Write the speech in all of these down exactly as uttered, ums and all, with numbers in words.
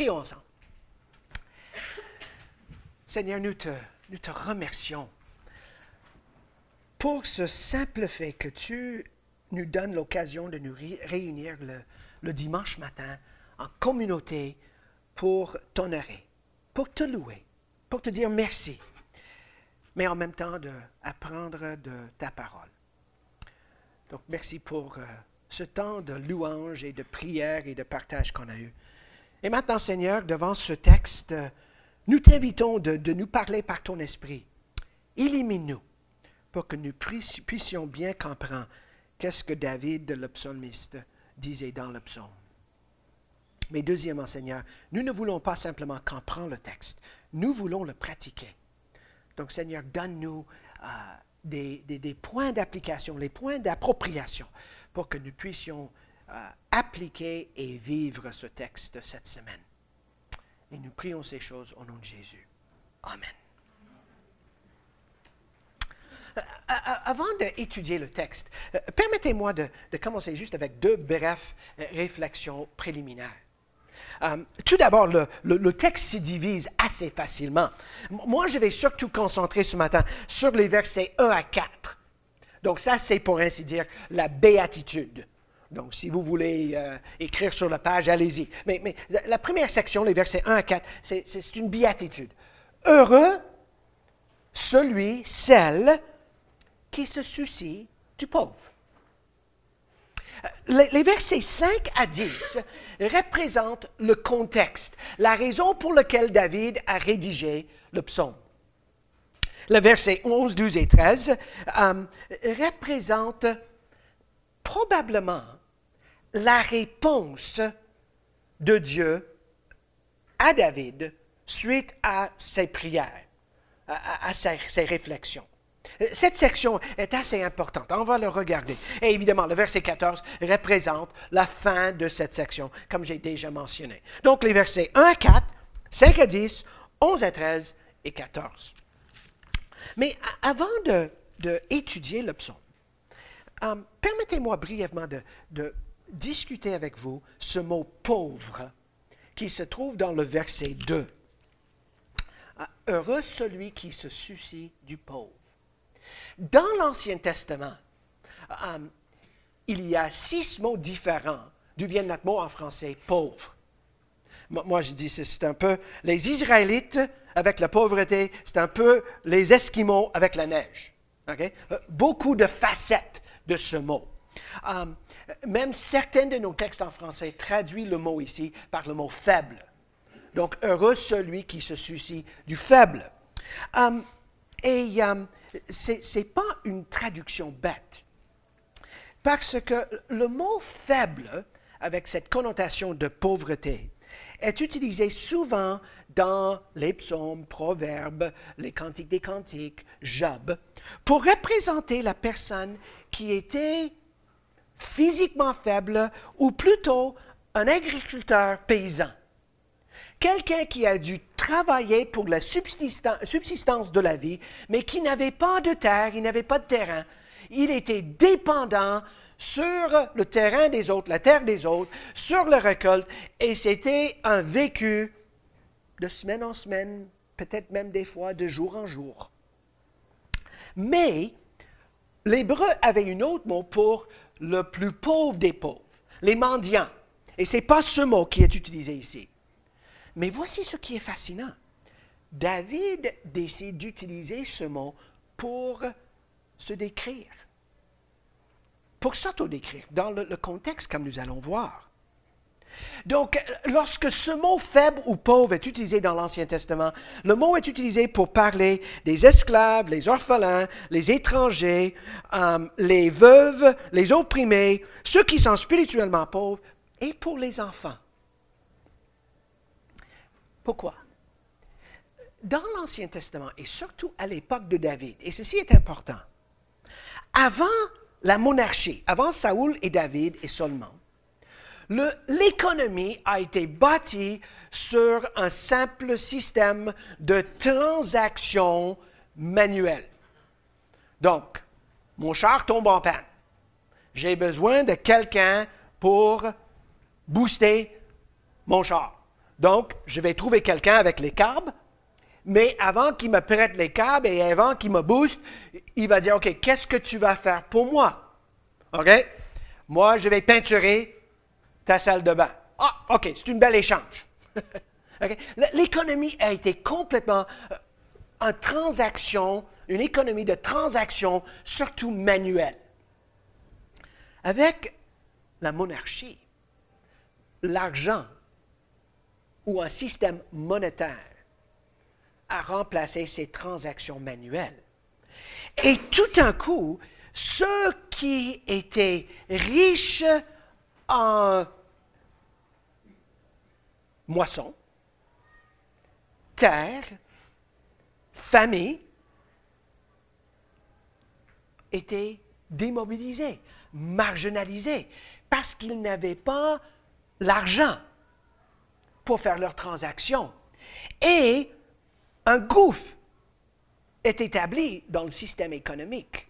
Prions ensemble. Seigneur, nous te, nous te remercions pour ce simple fait que tu nous donnes l'occasion de nous ré- réunir le, le dimanche matin en communauté pour t'honorer, pour te louer, pour te dire merci, mais en même temps d'apprendre de ta parole. Donc, merci pour euh, ce temps de louange et de prière et de partage qu'on a eu. Et maintenant, Seigneur, devant ce texte, nous t'invitons de, de nous parler par ton esprit. Illumine-nous pour que nous puissions bien comprendre qu'est-ce que David, le psalmiste, disait dans le psaume. Mais deuxièmement, Seigneur, nous ne voulons pas simplement comprendre le texte, nous voulons le pratiquer. Donc, Seigneur, donne-nous euh, des, des, des points d'application, les points d'appropriation pour que nous puissions euh, appliquer et vivre ce texte cette semaine. Et nous prions ces choses au nom de Jésus. Amen. Euh, avant d'étudier le texte, euh, permettez-moi de, de commencer juste avec deux brèves euh, réflexions préliminaires. Euh, tout d'abord, le, le, le texte se divise assez facilement. Moi, je vais surtout concentrer ce matin sur les versets un à quatre. Donc ça, c'est pour ainsi dire la béatitude. Donc, si vous voulez euh, écrire sur la page, allez-y. Mais, mais la première section, les versets un à quatre, c'est, c'est une béatitude. Heureux celui, celle qui se soucie du pauvre. Les, les versets cinq à dix représentent le contexte, la raison pour laquelle David a rédigé le psaume. Les versets onze, douze et treize euh, représentent probablement la réponse de Dieu à David suite à ses prières, à, à ses, ses réflexions. Cette section est assez importante. On va le regarder. Et évidemment, le verset quatorze représente la fin de cette section, comme j'ai déjà mentionné. Donc, les versets un à quatre, cinq à dix, onze à treize et quatorze. Mais avant de, de étudier le psaume, euh, permettez-moi brièvement de, de discuter avec vous ce mot « pauvre » qui se trouve dans le verset deux. « Heureux celui qui se soucie du pauvre ». Dans l'Ancien Testament, euh, il y a six mots différents d'où vient notre mot en français « pauvre ». Moi, je dis c'est un peu les Israélites avec la pauvreté, c'est un peu les Esquimaux avec la neige. Okay? Beaucoup de facettes de ce mot. Euh, même certains de nos textes en français traduisent le mot ici par le mot « faible ». Donc, heureux celui qui se soucie du faible. Euh, et euh, ce n'est pas une traduction bête. Parce que le mot « faible », avec cette connotation de pauvreté, est utilisé souvent dans les psaumes, proverbes, les cantiques des cantiques, Job, pour représenter la personne qui était physiquement faible ou plutôt un agriculteur paysan. Quelqu'un qui a dû travailler pour la subsistance de la vie, mais qui n'avait pas de terre, il n'avait pas de terrain. Il était dépendant sur le terrain des autres, la terre des autres, sur la récolte, et c'était un vécu de semaine en semaine, peut-être même des fois de jour en jour. Mais l'hébreu avait un autre mot pour le plus pauvre des pauvres, les mendiants. Et ce n'est pas ce mot qui est utilisé ici. Mais voici ce qui est fascinant. David décide d'utiliser ce mot pour se décrire, pour s'auto-décrire dans le, le contexte comme nous allons voir. Donc, lorsque ce mot faible ou pauvre est utilisé dans l'Ancien Testament, le mot est utilisé pour parler des esclaves, les orphelins, les étrangers, euh, les veuves, les opprimés, ceux qui sont spirituellement pauvres, et pour les enfants. Pourquoi? Dans l'Ancien Testament, et surtout à l'époque de David, et ceci est important, avant la monarchie, avant Saoul et David et Salomon, le, l'économie a été bâtie sur un simple système de transactions manuelles. Donc, mon char tombe en panne. J'ai besoin de quelqu'un pour booster mon char. Donc, je vais trouver quelqu'un avec les câbles, mais avant qu'il me prête les câbles et avant qu'il me booste, il va dire, OK, qu'est-ce que tu vas faire pour moi? OK? Moi, je vais peinturer ta salle de bain. Ah, OK, c'est une belle échange. Okay? L'économie a été complètement en transaction, une économie de transaction, surtout manuelle. Avec la monarchie, l'argent ou un système monétaire a remplacé ces transactions manuelles. Et tout d'un coup, ceux qui étaient riches en moisson, terre, famille, étaient démobilisés, marginalisés, parce qu'ils n'avaient pas l'argent pour faire leurs transactions. Et un gouffre est établi dans le système économique.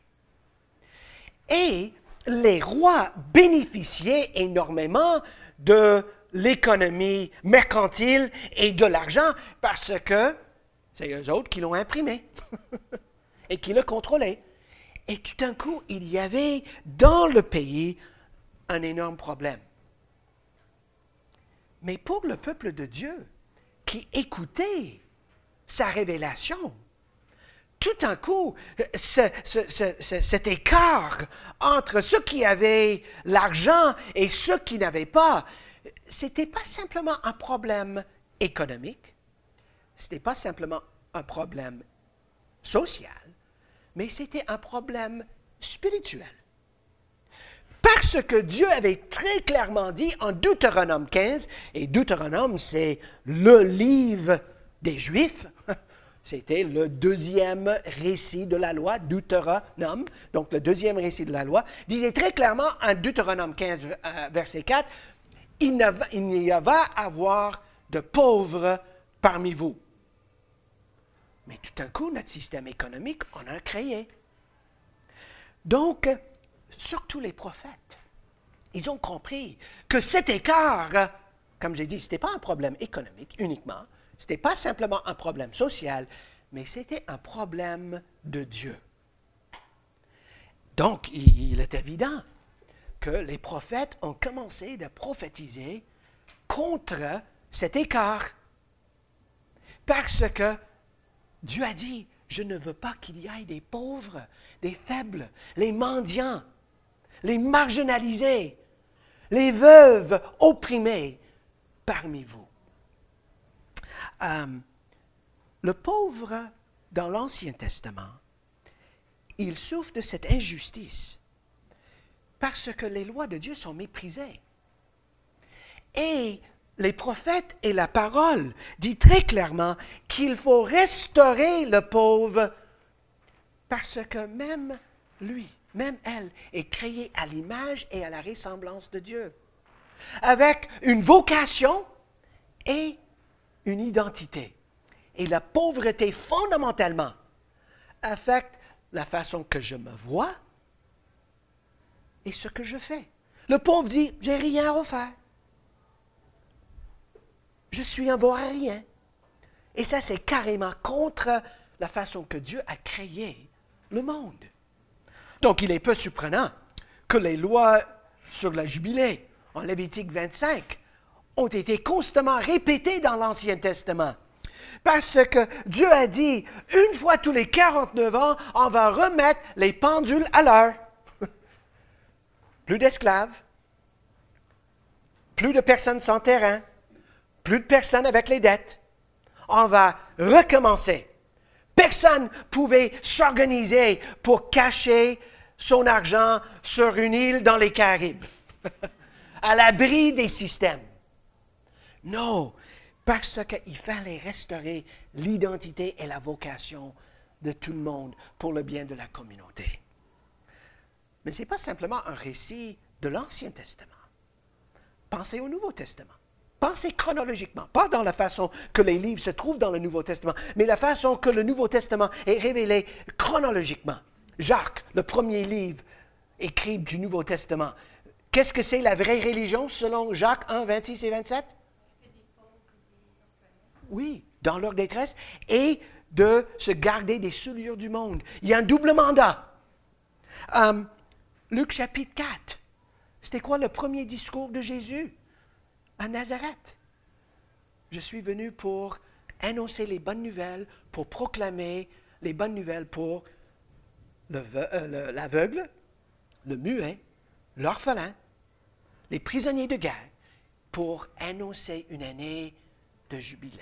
Et les rois bénéficiaient énormément de l'économie mercantile et de l'argent parce que c'est eux autres qui l'ont imprimé et qui le contrôlaient. Et tout d'un coup, il y avait dans le pays un énorme problème. Mais pour le peuple de Dieu qui écoutait sa révélation, tout d'un coup, ce, ce, ce, ce, cet écart entre ceux qui avaient l'argent et ceux qui n'avaient pas, ce n'était pas simplement un problème économique, ce n'était pas simplement un problème social, mais c'était un problème spirituel. Parce que Dieu avait très clairement dit en Deutéronome quinze, et Deutéronome, c'est le livre des Juifs, c'était le deuxième récit de la loi, Deutéronome, donc le deuxième récit de la loi, disait très clairement en Deutéronome quinze, verset quatre, il n'y va avoir de pauvres parmi vous. Mais tout d'un coup, notre système économique, on a créé. Donc, surtout les prophètes, ils ont compris que cet écart, comme j'ai dit, ce n'était pas un problème économique uniquement, ce n'était pas simplement un problème social, mais c'était un problème de Dieu. Donc, il est évident que les prophètes ont commencé à prophétiser contre cet écart. Parce que Dieu a dit, je ne veux pas qu'il y ait des pauvres, des faibles, les mendiants, les marginalisés, les veuves opprimées parmi vous. Euh, le pauvre, dans l'Ancien Testament, il souffre de cette injustice parce que les lois de Dieu sont méprisées. Et les prophètes et la parole disent très clairement qu'il faut restaurer le pauvre parce que même lui, même elle, est créée à l'image et à la ressemblance de Dieu, avec une vocation et une identité. Et la pauvreté, fondamentalement, affecte la façon que je me vois et ce que je fais. Le pauvre dit, j'ai rien à refaire. Je suis un vaurien. Et ça, c'est carrément contre la façon que Dieu a créé le monde. Donc, il est peu surprenant que les lois sur la jubilée, en Lévitique vingt-cinq, ont été constamment répétées dans l'Ancien Testament. Parce que Dieu a dit, une fois tous les quarante-neuf ans, on va remettre les pendules à l'heure. Plus d'esclaves, plus de personnes sans terrain, plus de personnes avec les dettes. On va recommencer. Personne ne pouvait s'organiser pour cacher son argent sur une île dans les Caraïbes, à l'abri des systèmes. Non, parce qu'il fallait restaurer l'identité et la vocation de tout le monde pour le bien de la communauté. Mais ce n'est pas simplement un récit de l'Ancien Testament. Pensez au Nouveau Testament. Pensez chronologiquement, pas dans la façon que les livres se trouvent dans le Nouveau Testament, mais la façon que le Nouveau Testament est révélé chronologiquement. Jacques, le premier livre écrit du Nouveau Testament. Qu'est-ce que c'est la vraie religion selon Jacques un, vingt-six et vingt-sept? oui, dans leur détresse, et de se garder des souillures du monde. Il y a un double mandat. Um, Luc chapitre quatre. C'était quoi le premier discours de Jésus à Nazareth? Je suis venu pour annoncer les bonnes nouvelles, pour proclamer les bonnes nouvelles pour le, euh, le, l'aveugle, le muet, l'orphelin, les prisonniers de guerre, pour annoncer une année de jubilé.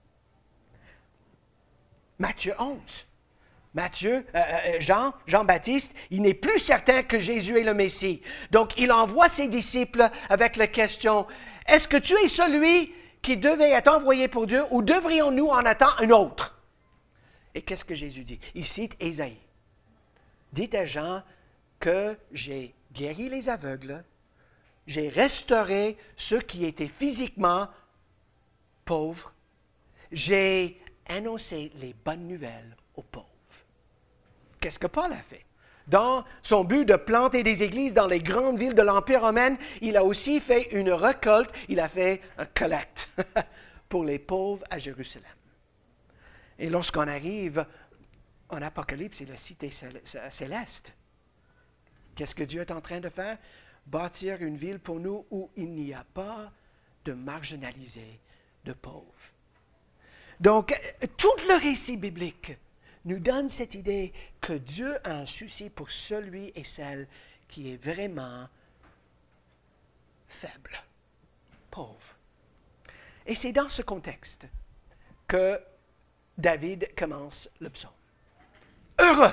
Matthieu onze. Matthieu, euh, Jean, Jean-Baptiste, il n'est plus certain que Jésus est le Messie. Donc, il envoie ses disciples avec la question, est-ce que tu es celui qui devait être envoyé pour Dieu ou devrions-nous en attendre un autre? Et qu'est-ce que Jésus dit? Il cite Ésaïe. Dites à Jean que j'ai guéri les aveugles, j'ai restauré ceux qui étaient physiquement pauvres, j'ai annoncé les bonnes nouvelles aux pauvres. Qu'est-ce que Paul a fait? Dans son but de planter des églises dans les grandes villes de l'Empire romain, il a aussi fait une récolte, il a fait un collecte pour les pauvres à Jérusalem. Et lorsqu'on arrive en Apocalypse, c'est la cité céleste. Qu'est-ce que Dieu est en train de faire? Bâtir une ville pour nous où il n'y a pas de marginalisés, de pauvres. Donc, tout le récit biblique nous donne cette idée que Dieu a un souci pour celui et celle qui est vraiment faible, pauvre. Et c'est dans ce contexte que David commence le psaume. Heureux!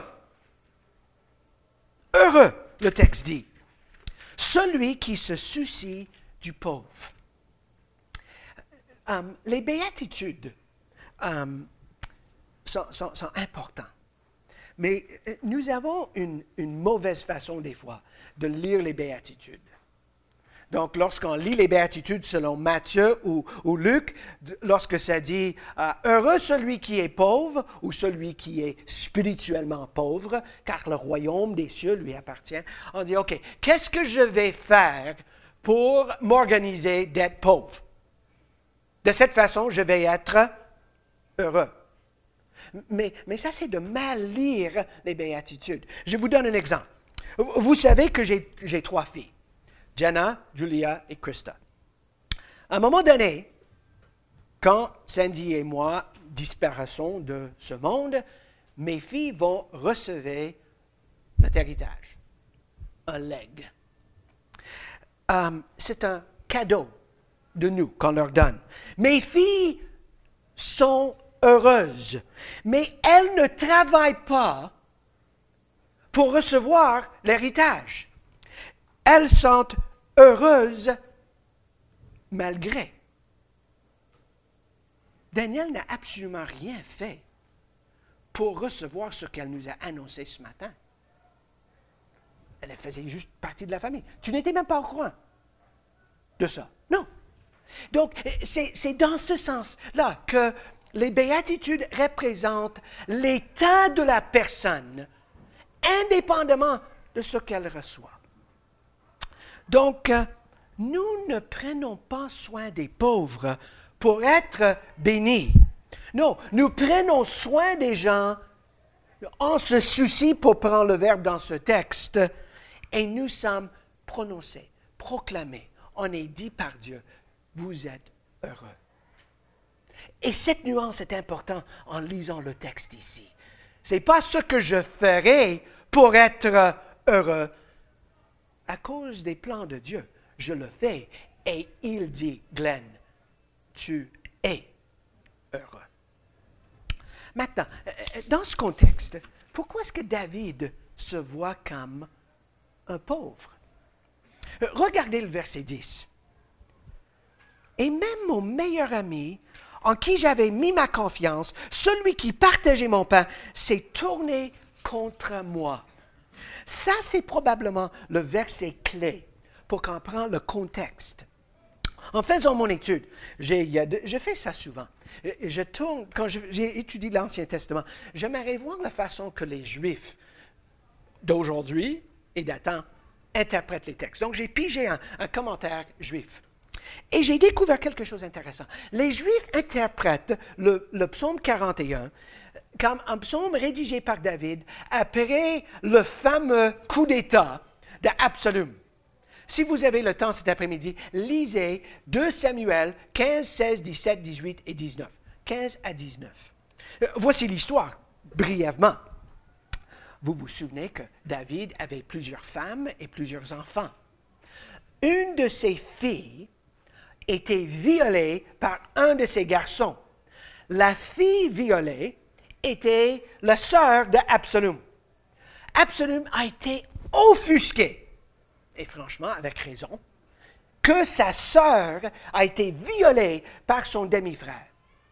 Heureux, le texte dit, celui qui se soucie du pauvre. Um, les béatitudes um, sont, sont, sont importantes. Mais nous avons une, une mauvaise façon des fois de lire les béatitudes. Donc, lorsqu'on lit les béatitudes selon Matthieu ou, ou Luc, lorsque ça dit euh, « Heureux celui qui est pauvre » ou « celui qui est spirituellement pauvre, car le royaume des cieux lui appartient », on dit « OK, qu'est-ce que je vais faire pour m'organiser d'être pauvre? De cette façon, je vais être heureux. » Mais, mais ça, c'est de mal lire les béatitudes. Je vous donne un exemple. Vous savez que j'ai, j'ai trois filles. Jenna, Julia et Krista. À un moment donné, quand Sandy et moi disparaissons de ce monde, mes filles vont recevoir notre héritage, un leg. Um, c'est un cadeau de nous qu'on leur donne. Mes filles sont heureuses, mais elles ne travaillent pas pour recevoir l'héritage. Elles sont heureuses malgré. Daniel n'a absolument rien fait pour recevoir ce qu'elle nous a annoncé ce matin. Elle faisait juste partie de la famille. Tu n'étais même pas au courant de ça. Non. Donc, c'est, c'est dans ce sens-là que les béatitudes représentent l'état de la personne, indépendamment de ce qu'elle reçoit. Donc, nous ne prenons pas soin des pauvres pour être bénis. Non, nous prenons soin des gens, on se soucie, pour prendre le verbe dans ce texte, et nous sommes prononcés, proclamés, on est dit par Dieu, vous êtes heureux. Et cette nuance est importante en lisant le texte ici. Ce n'est pas ce que je ferai pour être heureux. À cause des plans de Dieu, je le fais. Et il dit, Glenn, tu es heureux. Maintenant, dans ce contexte, pourquoi est-ce que David se voit comme un pauvre? Regardez le verset dix. Et même mon meilleur ami, en qui j'avais mis ma confiance, celui qui partageait mon pain, s'est tourné contre moi. Ça, c'est probablement le verset clé pour comprendre le contexte. En faisant mon étude, j'ai, il y a de, je fais ça souvent. Je tourne, quand je, j'ai étudié l'Ancien Testament, j'aimerais voir la façon que les Juifs d'aujourd'hui et d'antan interprètent les textes. Donc, j'ai pigé un, un commentaire juif. Et j'ai découvert quelque chose d'intéressant. Les Juifs interprètent le, le psaume quarante et un comme un psaume rédigé par David après le fameux coup d'État d'Absalom. Si vous avez le temps cet après-midi, lisez deux Samuel quinze, seize, dix-sept, dix-huit et dix-neuf. quinze à dix-neuf. Voici l'histoire, brièvement. Vous vous souvenez que David avait plusieurs femmes et plusieurs enfants. Une de ses filles était violée par un de ses garçons. La fille violée était la sœur d'Absalom. Absalom a été offusqué, et franchement avec raison, que sa sœur a été violée par son demi-frère.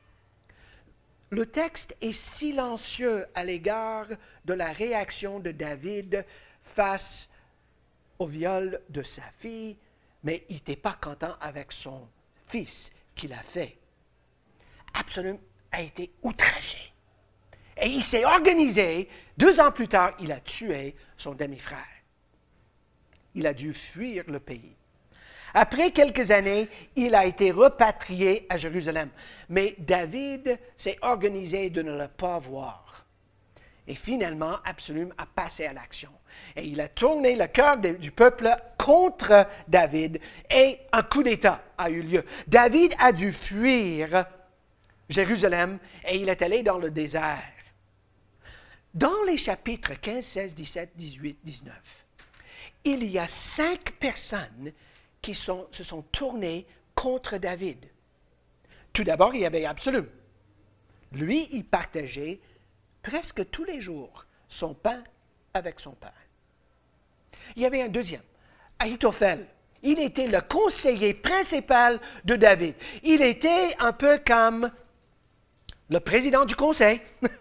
Le texte est silencieux à l'égard de la réaction de David face au viol de sa fille, mais il n'était pas content avec son fils qu'il a fait. Absalom a été outragé. Et il s'est organisé. Deux ans plus tard, il a tué son demi-frère. Il a dû fuir le pays. Après quelques années, il a été repatrié à Jérusalem. Mais David s'est organisé de ne le pas voir. Et finalement, Absalom a passé à l'action. Et il a tourné le cœur de, du peuple contre David. Et un coup d'État a eu lieu. David a dû fuir Jérusalem et il est allé dans le désert. Dans les chapitres quinze, seize, dix-sept, dix-huit, dix-neuf, il y a cinq personnes qui sont, se sont tournées contre David. Tout d'abord, il y avait Absalom. Lui, il partageait presque tous les jours son pain avec son père. Il y avait un deuxième, Ahitophel. Il était le conseiller principal de David. Il était un peu comme le président du conseil.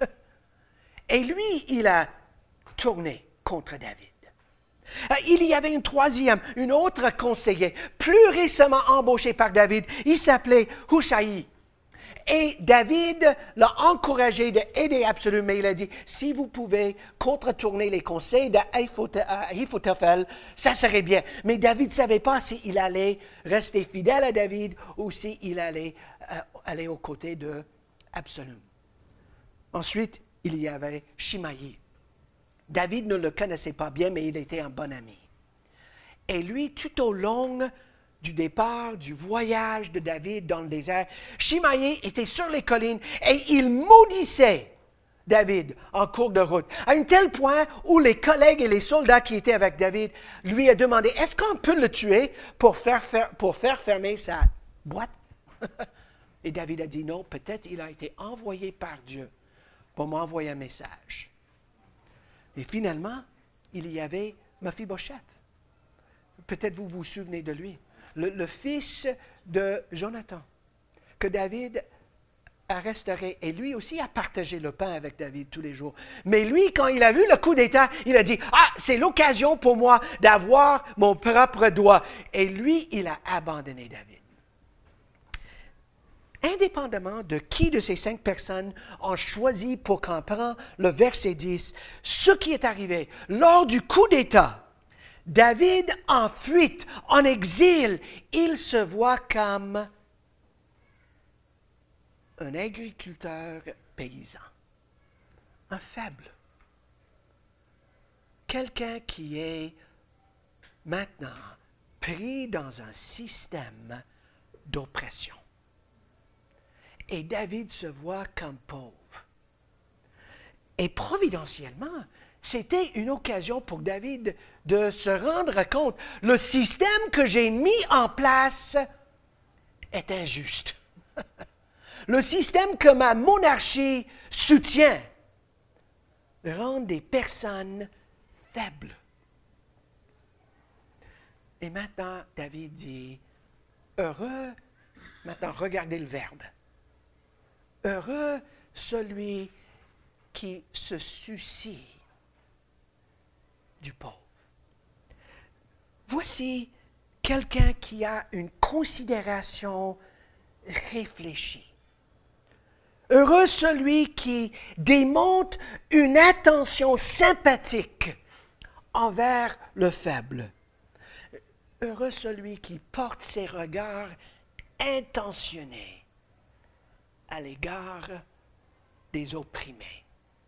Et lui, il a tourné contre David. Il y avait une troisième, une autre conseiller, plus récemment embauchée par David. Il s'appelait Hushaï. Et David l'a encouragé d'aider Absalom, mais il a dit, si vous pouvez contretourner les conseils d'Ahitophel, ça serait bien. Mais David ne savait pas s'il allait rester fidèle à David ou s'il allait euh, aller aux côtés d'Absalom. Ensuite, il y avait Shimaï. David ne le connaissait pas bien, mais il était un bon ami. Et lui, tout au long du départ, du voyage de David dans le désert, Shimaï était sur les collines et il maudissait David en cours de route, à un tel point où les collègues et les soldats qui étaient avec David lui ont demandé, est-ce qu'on peut le tuer pour faire, faire, pour faire fermer sa boîte? Et David a dit non, peut-être il a été envoyé par Dieu pour m'envoyer un message. Et finalement, il y avait Mephibosheth. Peut-être vous vous souvenez de lui. Le, le fils de Jonathan, que David a restauré. Et lui aussi a partagé le pain avec David tous les jours. Mais lui, quand il a vu le coup d'État, il a dit, « Ah, c'est l'occasion pour moi d'avoir mon propre doigt. » Et lui, il a abandonné David. Indépendamment de qui de ces cinq personnes ont choisi pour comprendre le verset dix, ce qui est arrivé lors du coup d'État, David en fuite, en exil, il se voit comme un agriculteur paysan, un faible, quelqu'un qui est maintenant pris dans un système d'oppression. Et David se voit comme pauvre. Et providentiellement, c'était une occasion pour David de se rendre compte, le système que j'ai mis en place est injuste. Le système que ma monarchie soutient rend des personnes faibles. Et maintenant, David dit, heureux, maintenant regardez le verbe. Heureux celui qui se soucie du pauvre. Voici quelqu'un qui a une considération réfléchie. Heureux celui qui démontre une attention sympathique envers le faible. Heureux celui qui porte ses regards intentionnés à l'égard des opprimés.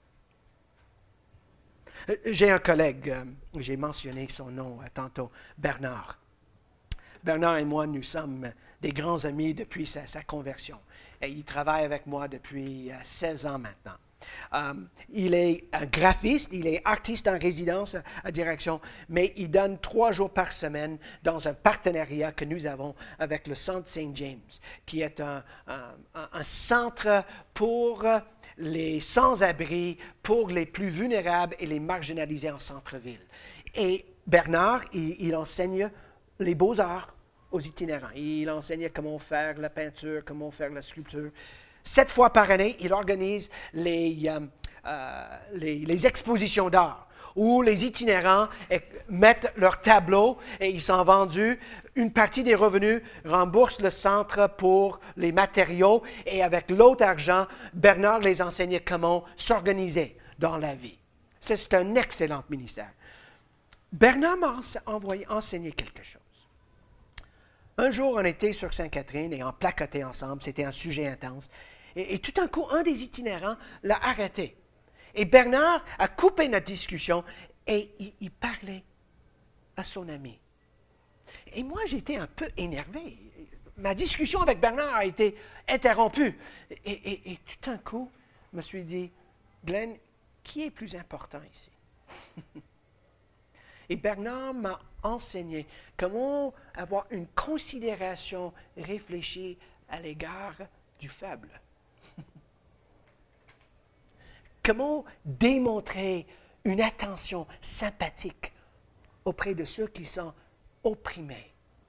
J'ai un collègue, euh, j'ai mentionné son nom euh, tantôt, Bernard. Bernard et moi, nous sommes des grands amis depuis sa, sa conversion. Et il travaille avec moi depuis euh, seize ans maintenant. Um, il est un graphiste, il est artiste en résidence à, à direction, mais il donne trois jours par semaine dans un partenariat que nous avons avec le Centre Saint James, qui est un, un, un centre pour les sans-abri, pour les plus vulnérables et les marginalisés en centre-ville. Et Bernard, il, il enseigne les beaux-arts aux itinérants. Il enseigne comment faire la peinture, comment faire la sculpture. Sept fois par année, il organise les, euh, euh, les, les expositions d'art où les itinérants mettent leurs tableaux et ils sont vendus. Une partie des revenus rembourse le centre pour les matériaux et avec l'autre argent, Bernard les enseigne comment s'organiser dans la vie. C'est un excellent ministère. Bernard m'a envoyé enseigner quelque chose. Un jour, on était sur Sainte-Catherine et on placotait ensemble. C'était un sujet intense. Et, et tout d'un coup, un des itinérants l'a arrêté. Et Bernard a coupé notre discussion et il, il parlait à son ami. Et moi, j'étais un peu énervé. Ma discussion avec Bernard a été interrompue. Et, et, et tout d'un coup, je me suis dit, Glenn, qui est plus important ici? Et Bernard m'a enseigné comment avoir une considération réfléchie à l'égard du faible. Comment démontrer une attention sympathique auprès de ceux qui sont opprimés.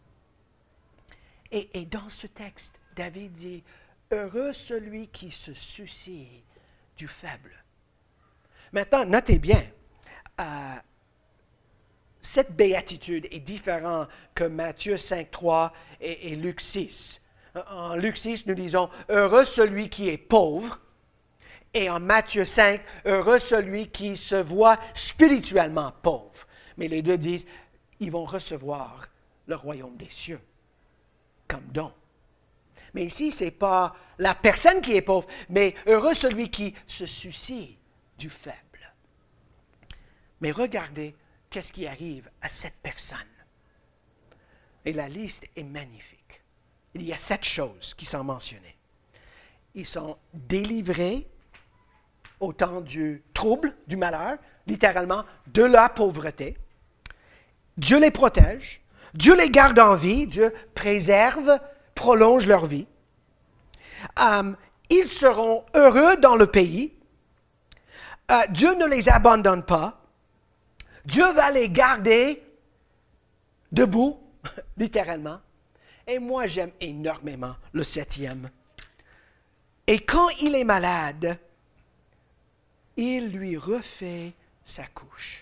Et, et dans ce texte, David dit, « Heureux celui qui se soucie du faible. » Maintenant, notez bien, euh, cette béatitude est différente que Matthieu cinq, trois et, et Luc six. En Luc six, nous disons « Heureux celui qui est pauvre ». Et en Matthieu cinq, « Heureux celui qui se voit spirituellement pauvre ». Mais les deux disent « Ils vont recevoir le royaume des cieux comme don ». Mais ici, ce n'est pas la personne qui est pauvre, mais heureux celui qui se soucie du faible. Mais regardez qu'est-ce qui arrive à cette personne. Et la liste est magnifique. Il y a sept choses qui sont mentionnées. Ils sont délivrés au temps du trouble, du malheur, littéralement de la pauvreté. Dieu les protège. Dieu les garde en vie. Dieu préserve, prolonge leur vie. Um, ils seront heureux dans le pays. Uh, Dieu ne les abandonne pas. Dieu va les garder debout, littéralement. Et moi, j'aime énormément le septième. Et quand il est malade, il lui refait sa couche.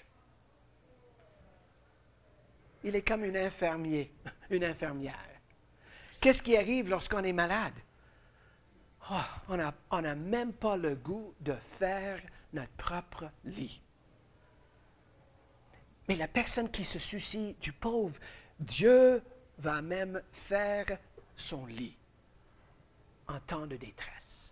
Il est comme une infirmière, une infirmière. Qu'est-ce qui arrive lorsqu'on est malade? Oh, on n'a on n'a même pas le goût de faire notre propre lit. Mais la personne qui se soucie du pauvre, Dieu va même faire son lit en temps de détresse.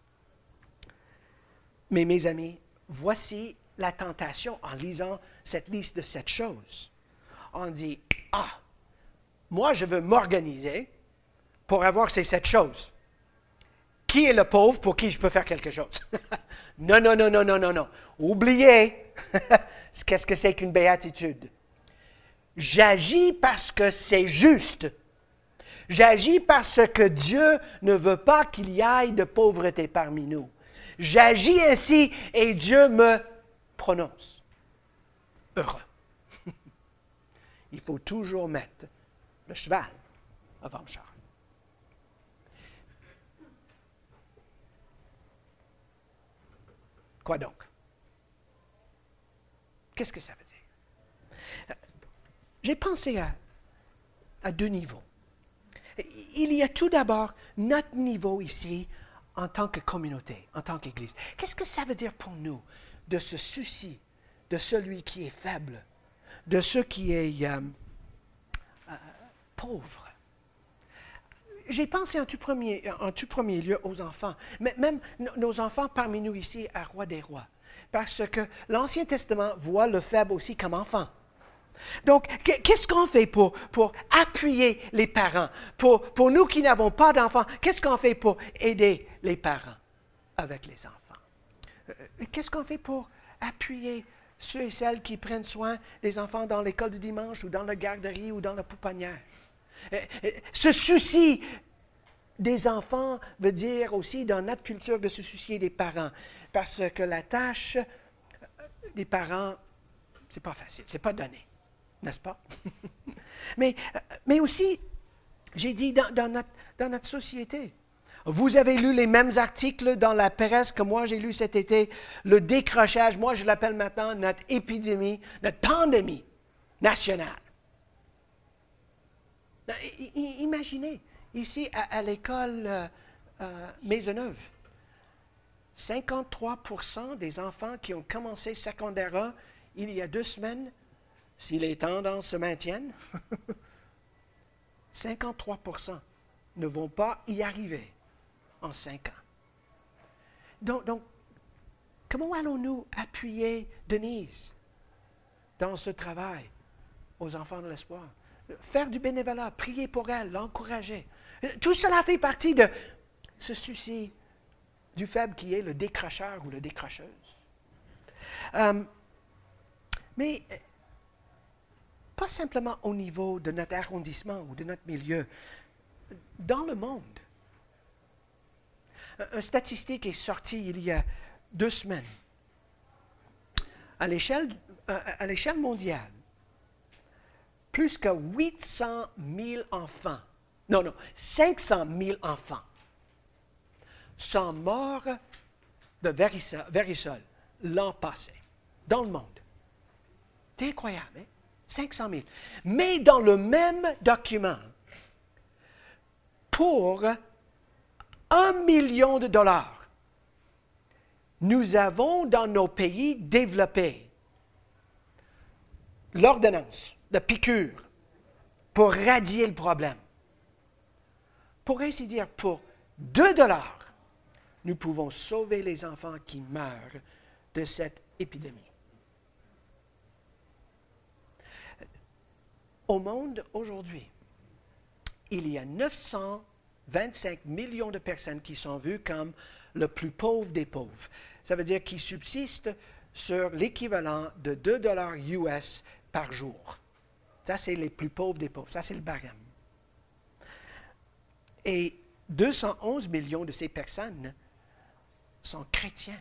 Mais mes amis, voici la tentation en lisant cette liste de sept choses. On dit, ah, moi je veux m'organiser pour avoir ces sept choses. Qui est le pauvre pour qui je peux faire quelque chose? Non, non, non, non, non, non, non. Oubliez, qu'est-ce que c'est qu'une béatitude? J'agis parce que c'est juste. J'agis parce que Dieu ne veut pas qu'il y ait de pauvreté parmi nous. J'agis ainsi et Dieu me prononce heureux. Il faut toujours mettre le cheval avant le char. Quoi donc? Qu'est-ce que ça veut dire? J'ai pensé à, à deux niveaux. Il y a tout d'abord notre niveau ici en tant que communauté, en tant qu'Église. Qu'est-ce que ça veut dire pour nous de se soucier de celui qui est faible, de ce qui est euh, euh, pauvres. J'ai pensé en tout premier, en tout premier lieu aux enfants, mais même nos enfants parmi nous ici à Roi des Rois, parce que l'Ancien Testament voit le faible aussi comme enfant. Donc, qu'est-ce qu'on fait pour, pour appuyer les parents? Pour, pour nous qui n'avons pas d'enfants, qu'est-ce qu'on fait pour aider les parents avec les enfants? Qu'est-ce qu'on fait pour appuyer ceux et celles qui prennent soin des enfants dans l'école du dimanche ou dans la garderie ou dans la pouponnière? Ce souci des enfants veut dire aussi dans notre culture de se soucier des parents, parce que la tâche des parents, c'est pas facile, c'est pas donné, n'est-ce pas? mais, mais aussi, j'ai dit dans, dans, notre, dans notre société, vous avez lu les mêmes articles dans la presse que moi j'ai lu cet été, le décrochage, moi je l'appelle maintenant notre épidémie, notre pandémie nationale. Imaginez, ici à, à l'école euh, euh, Maisonneuve, cinquante-trois pour cent des enfants qui ont commencé secondaire un il y a deux semaines, si les tendances se maintiennent, cinquante-trois pour cent ne vont pas y arriver en cinq ans. Donc, donc comment allons-nous appuyer Denise dans ce travail aux enfants de l'espoir? Faire du bénévolat, prier pour elle, l'encourager. Tout cela fait partie de ce souci du faible qui est le décrocheur ou la décrocheuse. Euh, mais pas simplement au niveau de notre arrondissement ou de notre milieu, dans le monde. Une statistique est sortie il y a deux semaines. À l'échelle, à l'échelle mondiale, plus que huit cent mille enfants, non, non, cinq cent mille enfants sont morts de varicelle l'an passé, dans le monde. C'est incroyable, hein? cinq cent mille. Mais dans le même document, pour un million de dollars, nous avons dans nos pays développé l'ordonnance de piqûre pour radier le problème. Pour ainsi dire, pour deux dollars, nous pouvons sauver les enfants qui meurent de cette épidémie. Au monde aujourd'hui, il y a neuf cent vingt-cinq millions de personnes qui sont vues comme le plus pauvre des pauvres. Ça veut dire qu'ils subsistent sur l'équivalent de deux dollars U S par jour. Ça, c'est les plus pauvres des pauvres. Ça, c'est le barème. Et deux cent onze millions de ces personnes sont chrétiens.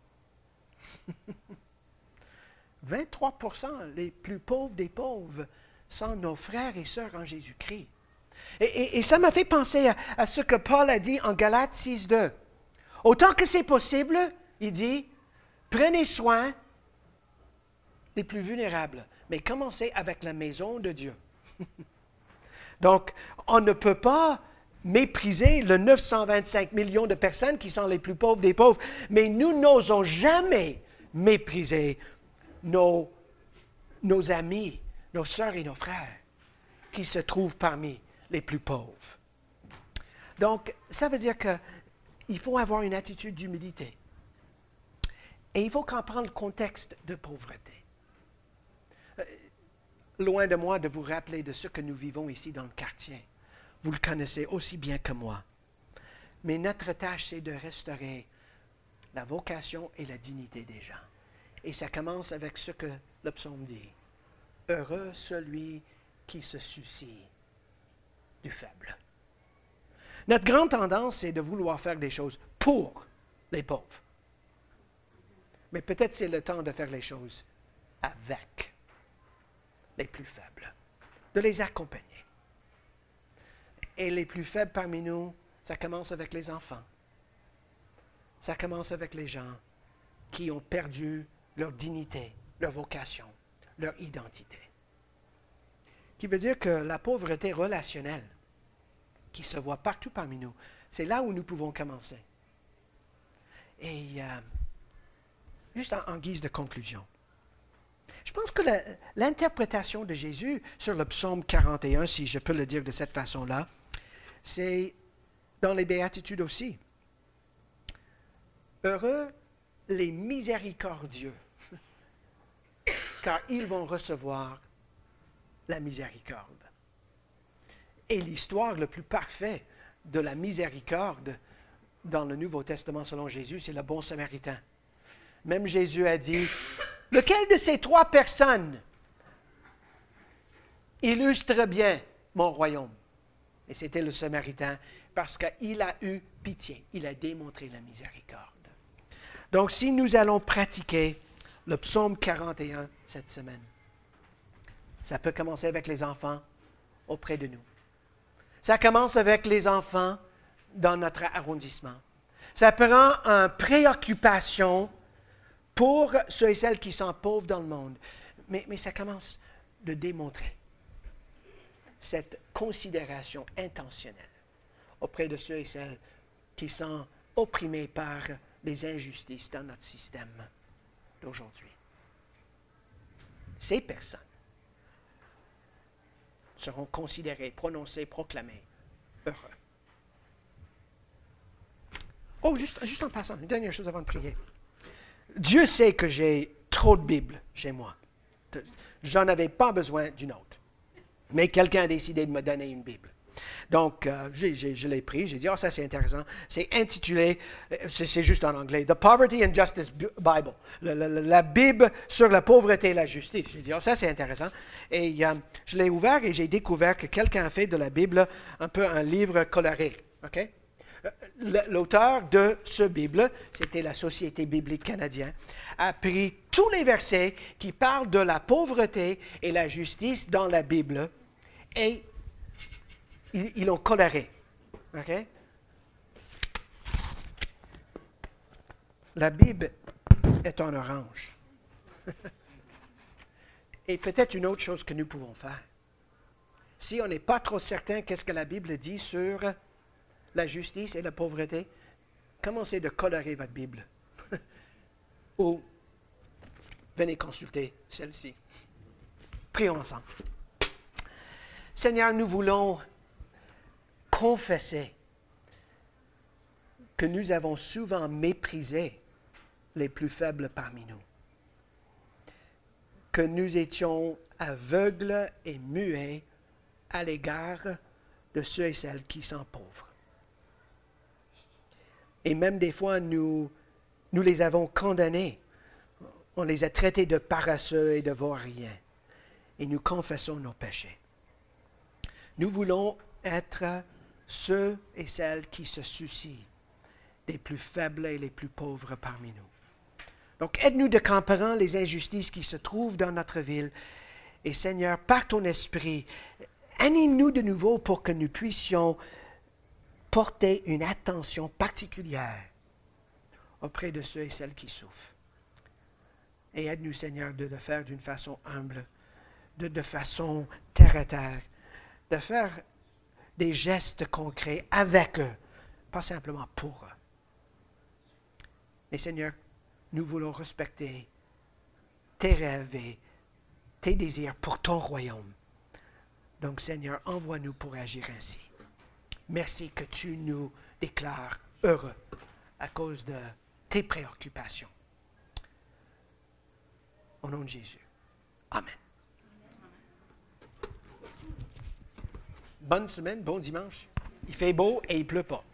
vingt-trois pour cent les plus pauvres des pauvres sont nos frères et sœurs en Jésus-Christ. Et, et, et ça m'a fait penser à, à ce que Paul a dit en Galates six deux. Autant que c'est possible, il dit, prenez soin des plus vulnérables, mais commencez avec la maison de Dieu. Donc, on ne peut pas mépriser le neuf cent vingt-cinq millions de personnes qui sont les plus pauvres des pauvres, mais nous n'osons jamais mépriser nos, nos amis, nos sœurs et nos frères qui se trouvent parmi les plus pauvres. Donc, ça veut dire qu'il faut avoir une attitude d'humilité. Et il faut comprendre le contexte de pauvreté. Euh, loin de moi de vous rappeler de ce que nous vivons ici dans le quartier. Vous le connaissez aussi bien que moi. Mais notre tâche, c'est de restaurer la vocation et la dignité des gens. Et ça commence avec ce que le psaume dit. Heureux celui qui se soucie du faible. Notre grande tendance, c'est de vouloir faire des choses pour les pauvres. Mais peut-être c'est le temps de faire les choses avec les plus faibles, de les accompagner. Et les plus faibles parmi nous, ça commence avec les enfants. Ça commence avec les gens qui ont perdu leur dignité, leur vocation, leur identité. Qui veut dire que la pauvreté relationnelle qui se voit partout parmi nous, c'est là où nous pouvons commencer. Et euh, juste en, en guise de conclusion, Je pense que la- l'interprétation de Jésus sur le psaume quarante et un, si je peux le dire de cette façon-là, c'est dans les béatitudes aussi. Heureux les miséricordieux, car ils vont recevoir la miséricorde. Et l'histoire le plus parfait de la miséricorde dans le Nouveau Testament selon Jésus, c'est le bon samaritain. Même Jésus a dit, lequel de ces trois personnes illustre bien mon royaume? Et c'était le samaritain, parce qu'il a eu pitié, il a démontré la miséricorde. Donc, si nous allons pratiquer le psaume quarante et un cette semaine, ça peut commencer avec les enfants auprès de nous. Ça commence avec les enfants dans notre arrondissement. Ça prend une préoccupation pour ceux et celles qui sont pauvres dans le monde. Mais, mais ça commence de démontrer cette considération intentionnelle auprès de ceux et celles qui sont opprimés par les injustices dans notre système d'aujourd'hui. Ces personnes seront considérées, prononcées, proclamées heureux. Oh, juste, juste en passant, une dernière chose avant de prier. Dieu sait que j'ai trop de Bibles chez moi. J'en avais pas besoin d'une autre. Mais quelqu'un a décidé de me donner une Bible. Donc, euh, j'ai, j'ai, je l'ai pris, j'ai dit, oh, ça c'est intéressant. C'est intitulé, c'est, c'est juste en anglais, The Poverty and Justice Bible. Le, le, la Bible sur la pauvreté et la justice. J'ai dit, oh, ça c'est intéressant. Et euh, je l'ai ouvert et j'ai découvert que quelqu'un a fait de la Bible un peu un livre coloré. OK? L'auteur de ce Bible, c'était la Société biblique canadienne, a pris tous les versets qui parlent de la pauvreté et la justice dans la Bible et ils, ils l'ont coloré. Okay? La Bible est en orange. Et peut-être une autre chose que nous pouvons faire. Si on n'est pas trop certain qu'est-ce que la Bible dit sur la justice et la pauvreté, commencez de colorer votre Bible. Ou venez consulter celle-ci. Prions ensemble. Seigneur, nous voulons confesser que nous avons souvent méprisé les plus faibles parmi nous. Que nous étions aveugles et muets à l'égard de ceux et celles qui sont pauvres. Et même des fois, nous, nous les avons condamnés. On les a traités de paresseux et de vauriens. Et nous confessons nos péchés. Nous voulons être ceux et celles qui se soucient des plus faibles et les plus pauvres parmi nous. Donc, aide-nous de comparer les injustices qui se trouvent dans notre ville. Et Seigneur, par ton esprit, anime-nous de nouveau pour que nous puissions porter une attention particulière auprès de ceux et celles qui souffrent. Et aide-nous, Seigneur, de le faire d'une façon humble, de, de façon terre à terre, de faire des gestes concrets avec eux, pas simplement pour eux. Mais Seigneur, nous voulons respecter tes rêves et tes désirs pour ton royaume. Donc, Seigneur, envoie-nous pour agir ainsi. Merci que tu nous déclares heureux à cause de tes préoccupations. Au nom de Jésus. Amen. Bonne semaine, bon dimanche. Il fait beau et il ne pleut pas.